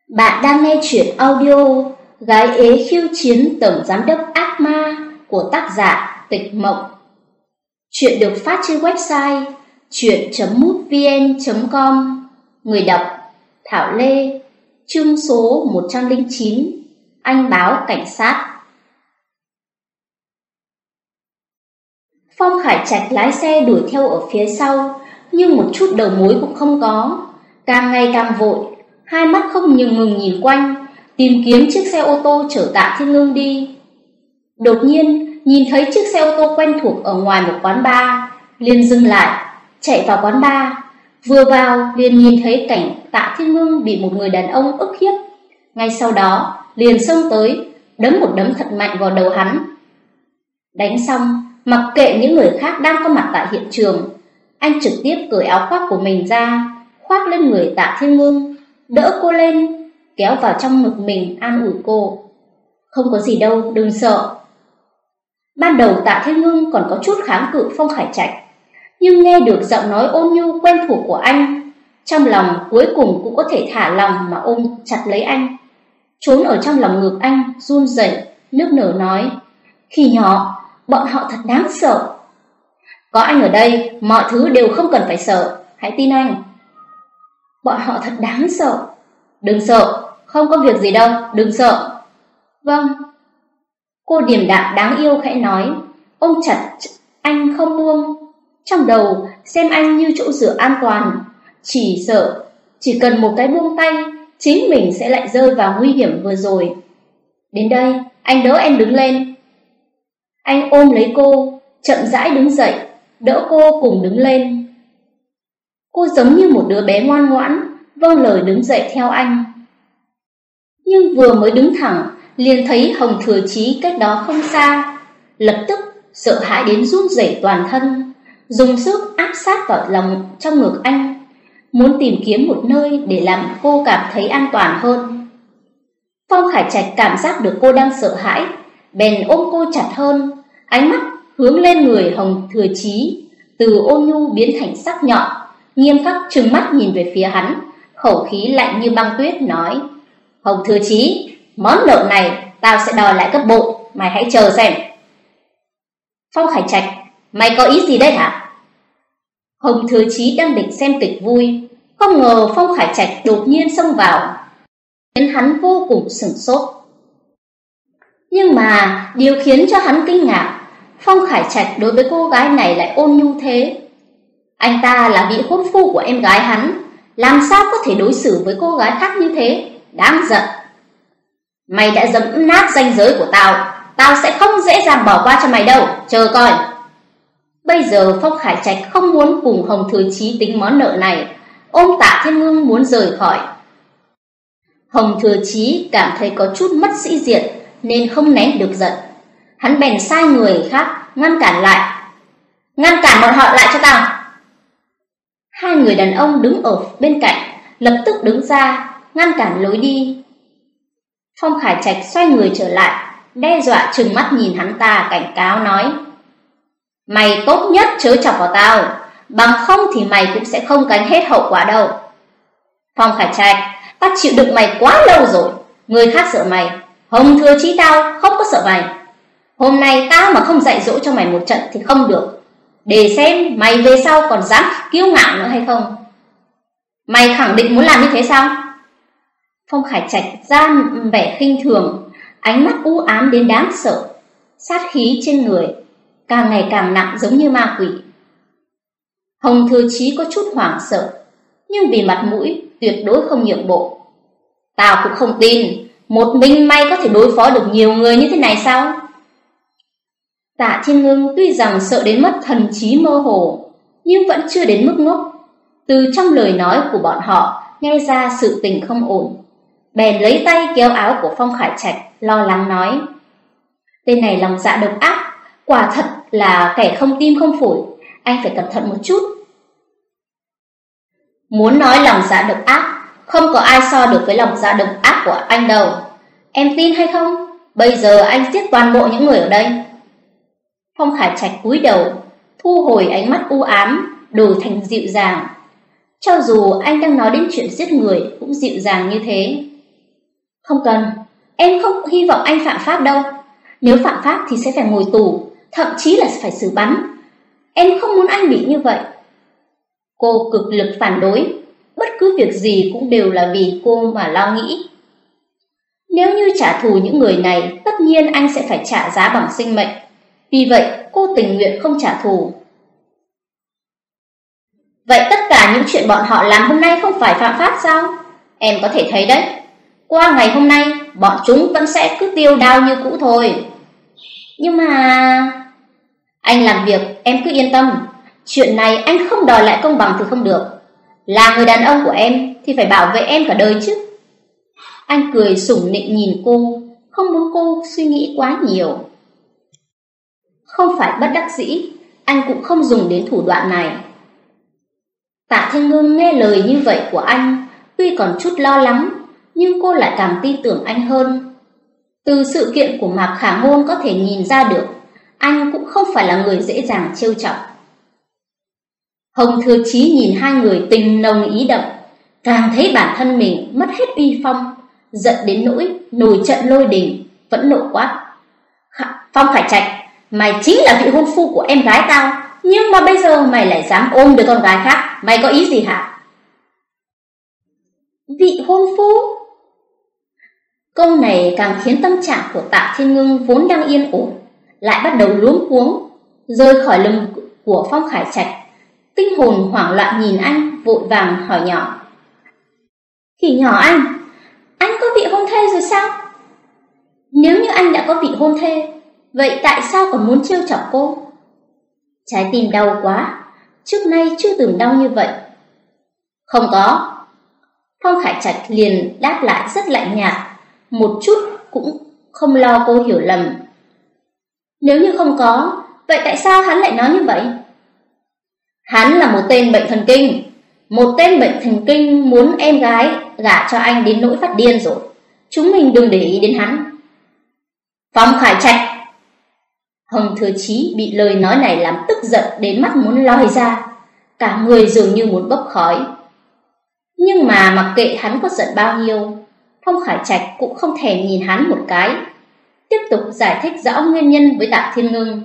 Bạn đang nghe chuyện audio Gái ế khiêu chiến tổng giám đốc ác ma của tác giả Tịch Mộng. Chuyện được phát trên website chuyện.mútvn.com. Người đọc Thảo Lê. Chương số 109. Anh báo cảnh sát. Phong Khải Trạch lái xe đuổi theo ở phía sau, nhưng một chút đầu mối cũng không có. Càng ngày càng vội, hai mắt không ngừng nhìn quanh, tìm kiếm chiếc xe ô tô chở Tạ Thiên Ngưng đi. Đột nhiên, nhìn thấy chiếc xe ô tô quen thuộc ở ngoài một quán bar, liền dừng lại, chạy vào quán bar. Vừa vào, liền nhìn thấy cảnh Tạ Thiên Ngưng bị một người đàn ông ức hiếp. Ngay sau đó, liền xông tới, đấm một đấm thật mạnh vào đầu hắn. Đánh xong, mặc kệ những người khác đang có mặt tại hiện trường, anh trực tiếp cởi áo khoác của mình ra, khoác lên người Tạ Thiên Ngưng, đỡ cô lên, kéo vào trong ngực mình an ủi cô. Không có gì đâu, đừng sợ. Ban đầu Tạ Thiên Ngưng còn có chút kháng cự Phong Khải Trạch, nhưng nghe được giọng nói ôn nhu quen thuộc của anh, trong lòng cuối cùng cũng có thể thả lòng mà ôm chặt lấy anh, trốn ở trong lòng ngực anh, run rẩy, nức nở nói: Khi nhỏ, bọn họ thật đáng sợ. Có anh ở đây, mọi thứ đều không cần phải sợ, hãy tin anh. Bọn họ thật đáng sợ. Đừng sợ, không có việc gì đâu, đừng sợ. Vâng. Cô điềm đạm đáng yêu khẽ nói, ôm chặt anh không buông. Trong đầu xem anh như chỗ dựa an toàn, chỉ sợ chỉ cần một cái buông tay, chính mình sẽ lại rơi vào nguy hiểm vừa rồi. Đến đây, anh đỡ em đứng lên. Anh ôm lấy cô, chậm rãi đứng dậy, đỡ cô cùng đứng lên. Cô giống như một đứa bé ngoan ngoãn, vâng lời đứng dậy theo anh. Nhưng vừa mới đứng thẳng, liền thấy Hồng Thừa Chí cách đó không xa, lập tức sợ hãi đến run rẩy toàn thân, dùng sức áp sát vào lòng trong ngực anh, muốn tìm kiếm một nơi để làm cô cảm thấy an toàn hơn. Phong Khải Trạch cảm giác được cô đang sợ hãi, bèn ôm cô chặt hơn, ánh mắt hướng lên người Hồng Thừa Chí, từ ôn nhu biến thành sắc nhọn, nghiêm khắc trừng mắt nhìn về phía hắn, khẩu khí lạnh như băng tuyết nói: Hồng Thừa Chí, món nợ này tao sẽ đòi lại gấp bội, mày hãy chờ xem. Phong Khải Trạch, mày có ý gì đây hả? Hồng Thừa Chí đang định xem kịch vui, không ngờ Phong Khải Trạch đột nhiên xông vào, khiến hắn vô cùng sửng sốt. Nhưng mà điều khiến cho hắn kinh ngạc, Phong Khải Trạch đối với cô gái này lại ôn nhu thế. Anh ta là vị hôn phu của em gái hắn, làm sao có thể đối xử với cô gái khác như thế, đáng giận. Mày đã dẫm nát ranh giới của tao, tao sẽ không dễ dàng bỏ qua cho mày đâu, chờ coi. Bây giờ Phong Khải Trạch không muốn cùng Hồng Thừa Chí tính món nợ này, ôm Tạ Thiên Ngưng muốn rời khỏi. Hồng Thừa Chí cảm thấy có chút mất sĩ diện nên không nén được giận, hắn bèn sai người khác ngăn cản lại. Ngăn cản bọn họ lại cho tao. Hai người đàn ông đứng ở bên cạnh lập tức đứng ra ngăn cản lối đi. Phong Khải Trạch xoay người trở lại, đe dọa trừng mắt nhìn hắn ta, cảnh cáo nói: Mày tốt nhất chớ chọc vào tao, bằng không thì mày cũng sẽ không gánh hết hậu quả đâu. Phong Khải Trạch, tao chịu đựng mày quá lâu rồi, người khác sợ mày, Hồng Thừa Chí tao không có sợ mày. Hôm nay tao mà không dạy dỗ cho mày một trận thì không được, để xem mày về sau còn dám kiêu ngạo nữa hay không. Mày khẳng định muốn làm như thế sao? Phong Khải Trạch ra vẻ khinh thường, ánh mắt u ám đến đáng sợ, sát khí trên người càng ngày càng nặng giống như ma quỷ. Hồng Thừa Chí có chút hoảng sợ, nhưng vì mặt mũi tuyệt đối không nhượng bộ. Tao cũng không tin một mình mày có thể đối phó được nhiều người như thế này sao? Tạ Thiên Ngưng tuy rằng sợ đến mất thần trí mơ hồ, nhưng vẫn chưa đến mức ngốc. Từ trong lời nói của bọn họ nghe ra sự tình không ổn, bèn lấy tay kéo áo của Phong Khải Trạch, lo lắng nói: Tên này lòng dạ độc ác, quả thật là kẻ không tim không phổi, anh phải cẩn thận một chút. Muốn nói lòng dạ độc ác, không có ai so được với lòng dạ độc ác của anh đâu. Em tin hay không? Bây giờ anh giết toàn bộ những người ở đây. Phong Khải Trạch cúi đầu, thu hồi ánh mắt u ám, đổi thành dịu dàng. Cho dù anh đang nói đến chuyện giết người cũng dịu dàng như thế. Không cần, em không hy vọng anh phạm pháp đâu. Nếu phạm pháp thì sẽ phải ngồi tù, thậm chí là phải xử bắn. Em không muốn anh bị như vậy. Cô cực lực phản đối, bất cứ việc gì cũng đều là vì cô mà lo nghĩ. Nếu như trả thù những người này, tất nhiên anh sẽ phải trả giá bằng sinh mệnh. Vì vậy, cô tình nguyện không trả thù. Vậy tất cả những chuyện bọn họ làm hôm nay không phải phạm pháp sao? Em có thể thấy đấy, qua ngày hôm nay, bọn chúng vẫn sẽ cứ tiêu đao như cũ thôi. Nhưng mà... Anh làm việc, em cứ yên tâm. Chuyện này anh không đòi lại công bằng thì không được. Là người đàn ông của em thì phải bảo vệ em cả đời chứ. Anh cười sủng nịnh nhìn cô, không muốn cô suy nghĩ quá nhiều. Không phải bất đắc dĩ, anh cũng không dùng đến thủ đoạn này. Tạ Thiên Ngưng nghe lời như vậy của anh, tuy còn chút lo lắng, nhưng cô lại càng tin tưởng anh hơn. Từ sự kiện của Mạc Khả Ngôn có thể nhìn ra được, anh cũng không phải là người dễ dàng trêu chọc. Hồng Thừa Chí nhìn hai người tình nồng ý đậm, càng thấy bản thân mình mất hết uy phong, giận đến nỗi nổi trận lôi đình, vẫn nộ quát: Phong Khải Trạch, mày chính là vị hôn phu của em gái tao, nhưng mà bây giờ mày lại dám ôm đứa con gái khác, mày có ý gì hả? Vị hôn phu? Câu này càng khiến tâm trạng của Tạ Thiên Ngưng vốn đang yên ổn lại bắt đầu luống cuống, rơi khỏi lưng của Phong Khải Trạch. Tinh hồn hoảng loạn nhìn anh, vội vàng hỏi nhỏ: Khỉ nhỏ anh có vị hôn thê rồi sao? Nếu như anh đã có vị hôn thê, vậy tại sao còn muốn trêu chọc cô? Trái tim đau quá, trước nay chưa từng đau như vậy. Không có. Phong Khải Trạch liền đáp lại rất lạnh nhạt, một chút cũng không lo cô hiểu lầm. Nếu như không có, vậy tại sao hắn lại nói như vậy? Hắn là một tên bệnh thần kinh. Một tên bệnh thần kinh muốn em gái gả cho anh đến nỗi phát điên rồi. Chúng mình đừng để ý đến hắn. Phong Khải Trạch! Hồng Thừa Chí bị lời nói này làm tức giận đến mắt muốn lòi ra, cả người dường như muốn bốc khói. Nhưng mà mặc kệ hắn có giận bao nhiêu, Phong Khải Trạch cũng không thèm nhìn hắn một cái, tiếp tục giải thích rõ nguyên nhân với Tạ Thiên Ngưng.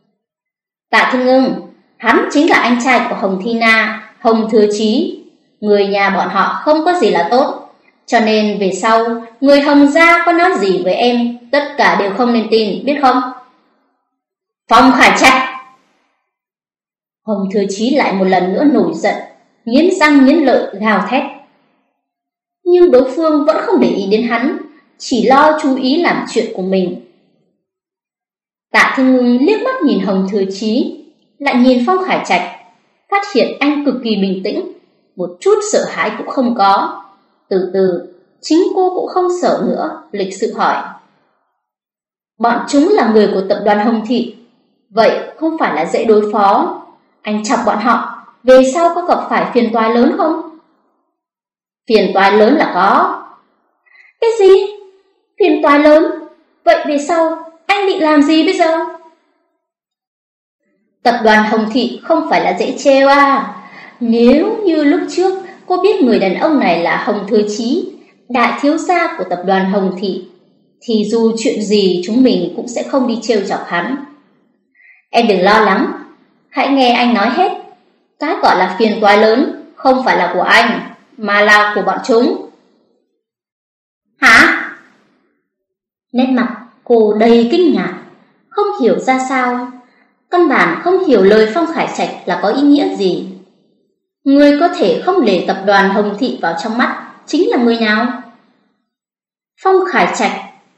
Tạ Thiên Ngưng, hắn chính là anh trai của Hồng Thi Na, Hồng Thừa Chí. Người nhà bọn họ không có gì là tốt, cho nên về sau người Hồng gia có nói gì với em, tất cả đều không nên tin, biết không? Phong Khải Trạch! Hồng Thừa Chí lại một lần nữa nổi giận, nghiến răng nghiến lợi gào thét. Nhưng đối phương vẫn không để ý đến hắn, chỉ lo chú ý làm chuyện của mình. Tạ Thiên Ngưng liếc mắt nhìn Hồng Thừa Chí, lại nhìn Phong Khải Trạch, phát hiện anh cực kỳ bình tĩnh, một chút sợ hãi cũng không có. Từ từ, chính cô cũng không sợ nữa, lịch sự hỏi: Bọn chúng là người của tập đoàn Hồng Thị, vậy không phải là dễ đối phó. Anh chọc bọn họ, về sau có gặp phải phiền toái lớn không? Phiền toái lớn là có. Cái gì? Phiền toái lớn? Vậy về sau anh định làm gì bây giờ? Tập đoàn Hồng Thị không phải là dễ trêu à. Nếu như lúc trước cô biết người đàn ông này là Hồng Thừa Chí, đại thiếu gia của tập đoàn Hồng Thị, thì dù chuyện gì chúng mình cũng sẽ không đi trêu chọc hắn. Em đừng lo lắng, hãy nghe anh nói hết. Cái gọi là phiền toái lớn không phải là của anh, mà là của bọn chúng. Hả? Nét mặt cô đầy kinh ngạc, không hiểu ra sao, căn bản không hiểu lời Phong Khải Trạch là có ý nghĩa gì. Người có thể không để tập đoàn Hồng Thị vào trong mắt chính là người nào? Phong Khải Trạch?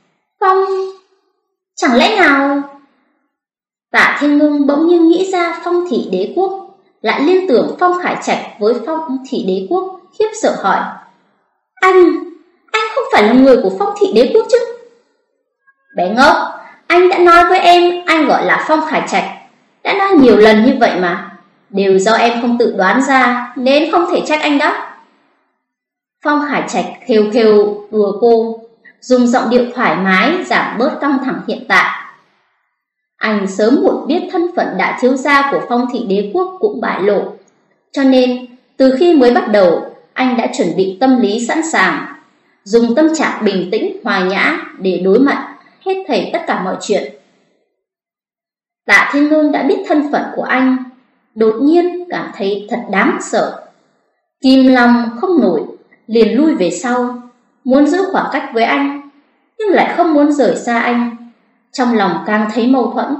Chẳng lẽ nào? Tạ Thiên Ngưng bỗng nhiên nghĩ ra Phong Thị Đế Quốc, lại liên tưởng Phong Khải Trạch với Phong Thị Đế Quốc, khiếp sợ hỏi: Anh không phải là người của Phong Thị Đế Quốc chứ? Bé ngốc, anh đã nói với em anh gọi là Phong Khải Trạch, đã nói nhiều lần như vậy mà. Đều do em không tự đoán ra, nên không thể trách anh đó. Phong Khải Trạch khều đùa cô, dùng giọng điệu thoải mái giảm bớt căng thẳng hiện tại. Anh sớm muộn biết thân phận đại thiếu gia của Phong Thị Đế Quốc cũng bại lộ, cho nên từ khi mới bắt đầu anh đã chuẩn bị tâm lý sẵn sàng. dùng tâm trạng bình tĩnh, hòa nhã để đối mặt hết thảy tất cả mọi chuyện. Tạ Thiên Ngưng đã biết thân phận của anh, đột nhiên cảm thấy thật đáng sợ. Kìm lòng không nổi, liền lui về sau, muốn giữ khoảng cách với anh, nhưng lại không muốn rời xa anh. Trong lòng càng thấy mâu thuẫn.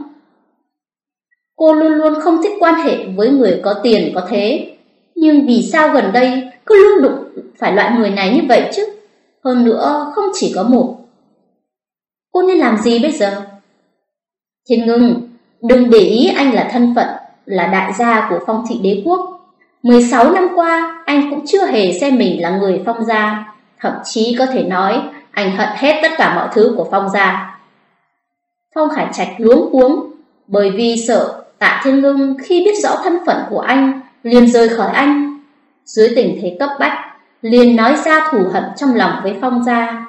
Cô luôn luôn không thích quan hệ với người có tiền có thế, nhưng vì sao gần đây cứ luôn đụng phải loại người này như vậy chứ? Hơn nữa không chỉ có một. Cô nên làm gì bây giờ? Thiên Ngưng, đừng để ý anh là thân phận, là đại gia của Phong Thị Đế Quốc. 16 năm qua, anh cũng chưa hề xem mình là người Phong gia. Thậm chí có thể nói, anh hận hết tất cả mọi thứ của Phong gia. Phong Khải Trạch luống cuống, bởi vì sợ Tạ Thiên Ngưng khi biết rõ thân phận của anh, liền rời khỏi anh. Dưới tình thế cấp bách, liền nói ra thù hận trong lòng với Phong gia.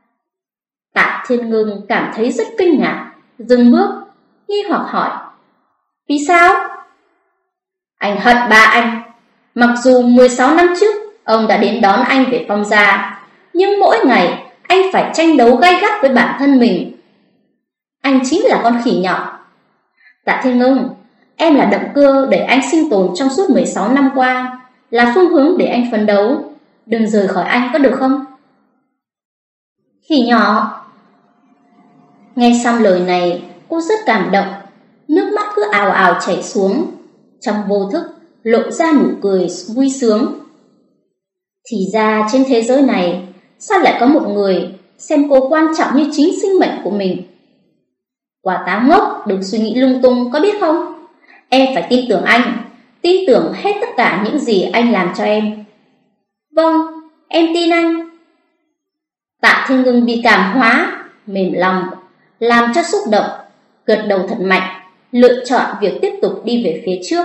Tạ Thiên Ngưng cảm thấy rất kinh ngạc, dừng bước, nghi hoặc hỏi: vì sao? Anh hận ba anh. Mặc dù 16 năm trước ông đã đến đón anh về Phong gia, nhưng mỗi ngày anh phải tranh đấu gay gắt với bản thân mình. Anh chính là con khỉ nhỏ. Tạ Thiên Ngưng, em là động cơ để anh sinh tồn trong suốt 16 năm qua, là phương hướng để anh phấn đấu. Đừng rời khỏi anh có được không? Khỉ nhỏ. Nghe xong lời này, cô rất cảm động, nước mắt cứ ào ào chảy xuống. Trong vô thức lộ ra nụ cười vui sướng. Thì ra trên thế giới này, sao lại có một người xem cô quan trọng như chính sinh mệnh của mình? Quả táo ngốc, đừng suy nghĩ lung tung, có biết không? Em phải tin tưởng anh, tin tưởng hết tất cả những gì anh làm cho em. Vâng, em tin anh. Tạ Thiên Ngưng bị cảm hóa, mềm lòng, làm cho xúc động, gật đầu thật mạnh, lựa chọn việc tiếp tục đi về phía trước.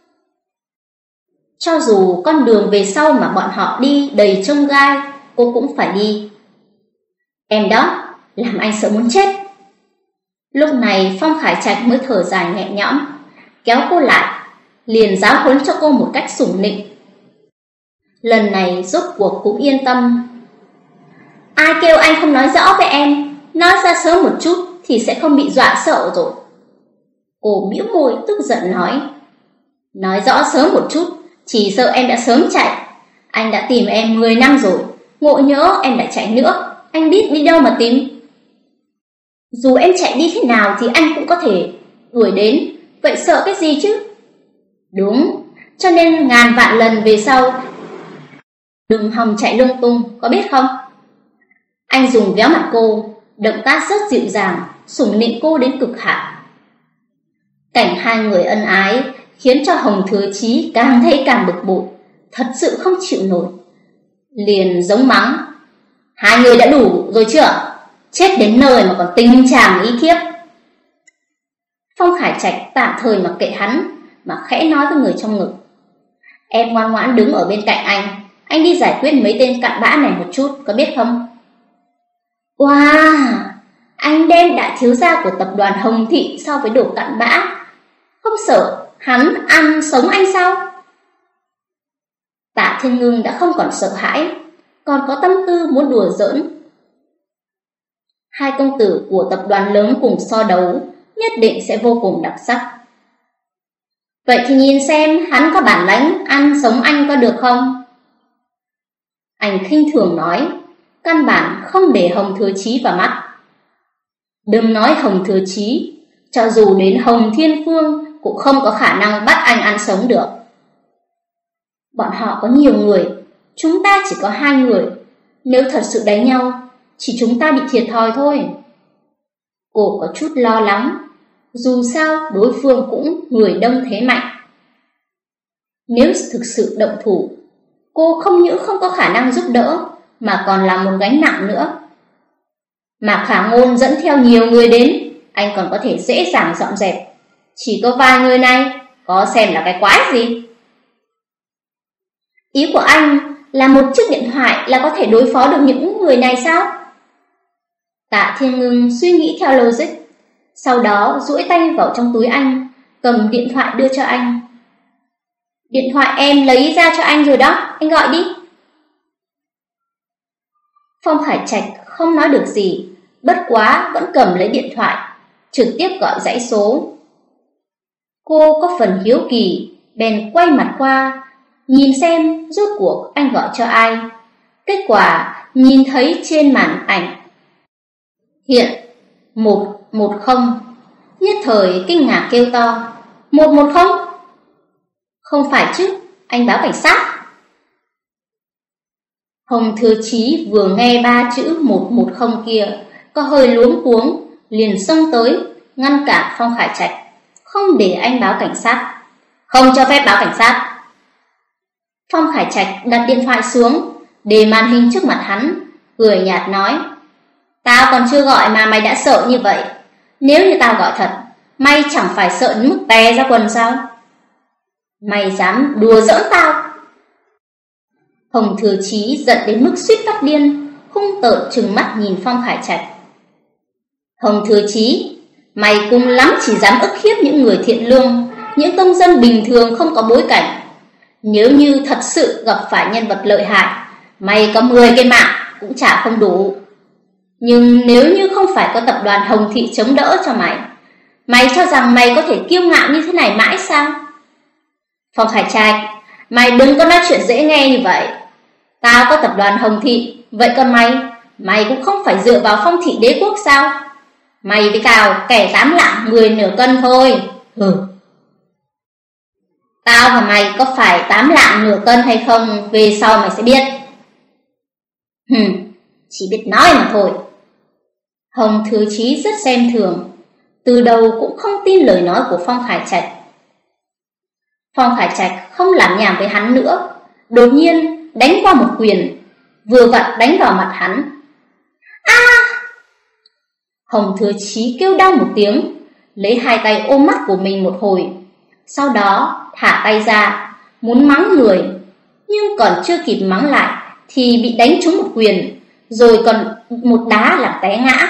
Cho dù con đường về sau mà bọn họ đi đầy chông gai, cô cũng phải đi. Em đó, làm anh sợ muốn chết. Lúc này Phong Khải Trạch mới thở dài nhẹ nhõm, kéo cô lại, liền giáo huấn cho cô một cách sủng nịnh. Lần này rốt cuộc cũng yên tâm. Ai kêu anh không nói rõ với em, nói ra sớm một chút thì sẽ không bị dọa sợ rồi. Cô bĩu môi tức giận nói rõ sớm một chút, chỉ sợ em đã sớm chạy. Anh đã tìm em 10 năm rồi, ngộ nhỡ em đã chạy nữa, anh biết đi đâu mà tìm. Dù em chạy đi thế nào thì anh cũng có thể đuổi đến, vậy sợ cái gì chứ? Đúng, cho nên ngàn vạn lần về sau đừng hòng chạy lung tung, có biết không? Anh dùng véo mặt cô, động tác rất dịu dàng, sủng nịnh cô đến cực hạn. Cảnh hai người ân ái khiến cho Hồng Thừa Chí càng thấy càng bực bội, thật sự không chịu nổi. Liền giống mắng: hai người đã đủ rồi chưa? Chết đến nơi mà còn tình chàng ý kiếp. Phong Khải Trạch tạm thời mặc kệ hắn, mà khẽ nói với người trong ngực: em ngoan ngoãn đứng ở bên cạnh anh đi giải quyết mấy tên cặn bã này một chút, có biết không? Wow, anh đem đại thiếu gia của tập đoàn Hồng Thị so với đồ cặn bã, không sợ hắn ăn sống anh sao? Tạ Thiên Ngưng đã không còn sợ hãi, còn có tâm tư muốn đùa giỡn. Hai công tử của tập đoàn lớn cùng so đấu, nhất định sẽ vô cùng đặc sắc. Vậy thì nhìn xem hắn có bản lãnh ăn sống anh có được không? Anh khinh thường nói, căn bản không để Hồng Thừa Chí vào mắt. Đừng nói Hồng Thừa Chí, cho dù đến Hồng Thiên Phương cũng không có khả năng bắt anh ăn sống được. Bọn họ có nhiều người, chúng ta chỉ có 2 người. Nếu thật sự đánh nhau, chỉ chúng ta bị thiệt thòi thôi. Cô có chút lo lắng, dù sao đối phương cũng người đông thế mạnh. Nếu thực sự động thủ, cô không những không có khả năng giúp đỡ, mà còn là một gánh nặng nữa. Mạc Khả Ngôn dẫn theo nhiều người đến, anh còn có thể dễ dàng dọn dẹp. Chỉ có vài người này, có xem là cái quái gì? Ý của anh là một chiếc điện thoại là có thể đối phó được những người này sao? Tạ Thiên Ngưng suy nghĩ theo logic, sau đó duỗi tay vào trong túi anh, cầm điện thoại đưa cho anh. Điện thoại em lấy ra cho anh rồi đó, anh gọi đi. Phong Khải Trạch không nói được gì, bất quá vẫn cầm lấy điện thoại, trực tiếp gọi dãy số. Cô có phần hiếu kỳ, bèn quay mặt qua, nhìn xem rốt cuộc anh gọi cho ai. Kết quả nhìn thấy trên màn ảnh hiện 110, nhất thời kinh ngạc kêu to: 110? Không phải chứ, anh báo cảnh sát. Hồng Thừa Chí vừa nghe 3 chữ 110 kia, có hơi luống cuống, liền xông tới ngăn cản Phong Khải Trạch, không để anh báo cảnh sát. Không cho phép báo cảnh sát. Phong Khải Trạch đặt điện thoại xuống, để màn hình trước mặt hắn, cười nhạt nói: Tao còn chưa gọi mà mày đã sợ như vậy. Nếu như tao gọi thật, mày chẳng phải sợ đến mức té ra quần sao? Mày dám đùa giỡn tao? Hồng Thừa Chí giận đến mức suýt phát điên, hung tợn trừng mắt nhìn Phong Khải Trạch. Hồng Thừa Chí, mày cùng lắm chỉ dám ức hiếp những người thiện lương, những công dân bình thường không có bối cảnh. Nếu như thật sự gặp phải nhân vật lợi hại, mày có 10 cái mạng cũng chả không đủ. Nhưng nếu như không phải có tập đoàn Hồng Thị chống đỡ cho mày, mày cho rằng mày có thể kiêu ngạo như thế này mãi sao? Phong Khải Trạch, mày đừng có nói chuyện dễ nghe như vậy. Tao có tập đoàn Hồng Thị, vậy còn mày cũng không phải dựa vào Phong Thị Đế Quốc sao? Mày với Cào kẻ 8 lạng người nửa cân thôi. Tao và mày có phải 8 lạng nửa cân hay không, về sau mày sẽ biết. Chỉ biết nói mà thôi. Hồng Thừa Chí rất xem thường, từ đầu cũng không tin lời nói của Phong Khải Trạch. Phong Khải Trạch không làm nhảm với hắn nữa, đột nhiên đánh qua một quyền, vừa vặn đánh vào mặt hắn. Hồng Thừa Chí kêu đau một tiếng, lấy hai tay ôm mắt của mình một hồi, sau đó thả tay ra, muốn mắng người, nhưng còn chưa kịp mắng lại thì bị đánh trúng một quyền, rồi còn một đá làm té ngã.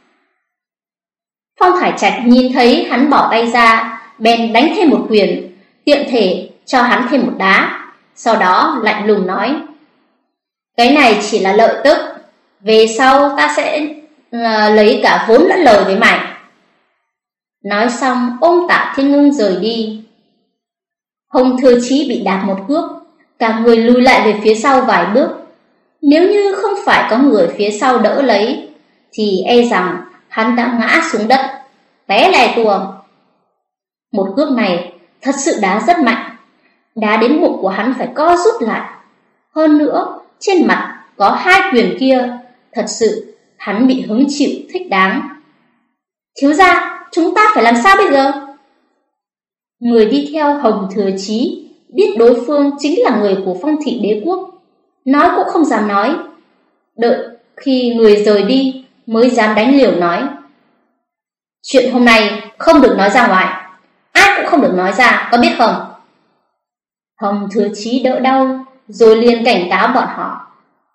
Phong Khải Trạch nhìn thấy hắn bỏ tay ra, bèn đánh thêm một quyền, tiện thể cho hắn thêm một đá, sau đó lạnh lùng nói: Cái này chỉ là lợi tức, về sau ta sẽ lấy cả vốn lẫn lời với mày. Nói xong ôm Tạ Thiên Ngưng rời đi. Hồng Thừa Chí bị đạp một cước, cả người lùi lại về phía sau vài bước. Nếu như không phải có người phía sau đỡ lấy, thì e rằng hắn đã ngã xuống đất, té lè tua. Một cước này thật sự đá rất mạnh, đá đến bụng của hắn phải co rút lại. Hơn nữa, trên mặt có hai quyền kia, thật sự hắn bị hứng chịu thích đáng. Thiếu gia, chúng ta phải làm sao bây giờ? Người đi theo Hồng Thừa Chí biết đối phương chính là người của Phong Thị Đế Quốc, nói cũng không dám nói. Đợi khi người rời đi mới dám đánh liều nói: Chuyện hôm nay không được nói ra ngoài, ai cũng không được nói ra, có biết không? Hồng Thừa Chí đỡ đau, rồi liền cảnh cáo bọn họ: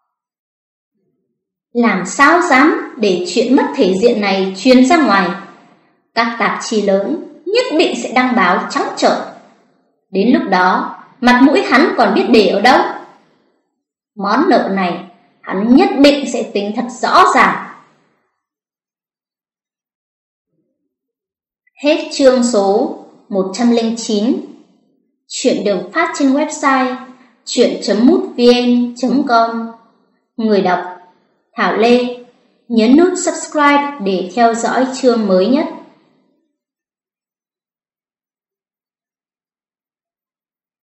Làm sao dám để chuyện mất thể diện này truyền ra ngoài. Các tạp chí lớn nhất định sẽ đăng báo trắng trợn. Đến lúc đó, mặt mũi hắn còn biết để ở đâu. Món nợ này hắn nhất định sẽ tính thật rõ ràng. Hết chương số 109. Chuyện được phát trên website chuyện.mútvn.com. Người đọc Thảo Lê. Nhấn nút subscribe để theo dõi chương mới nhất.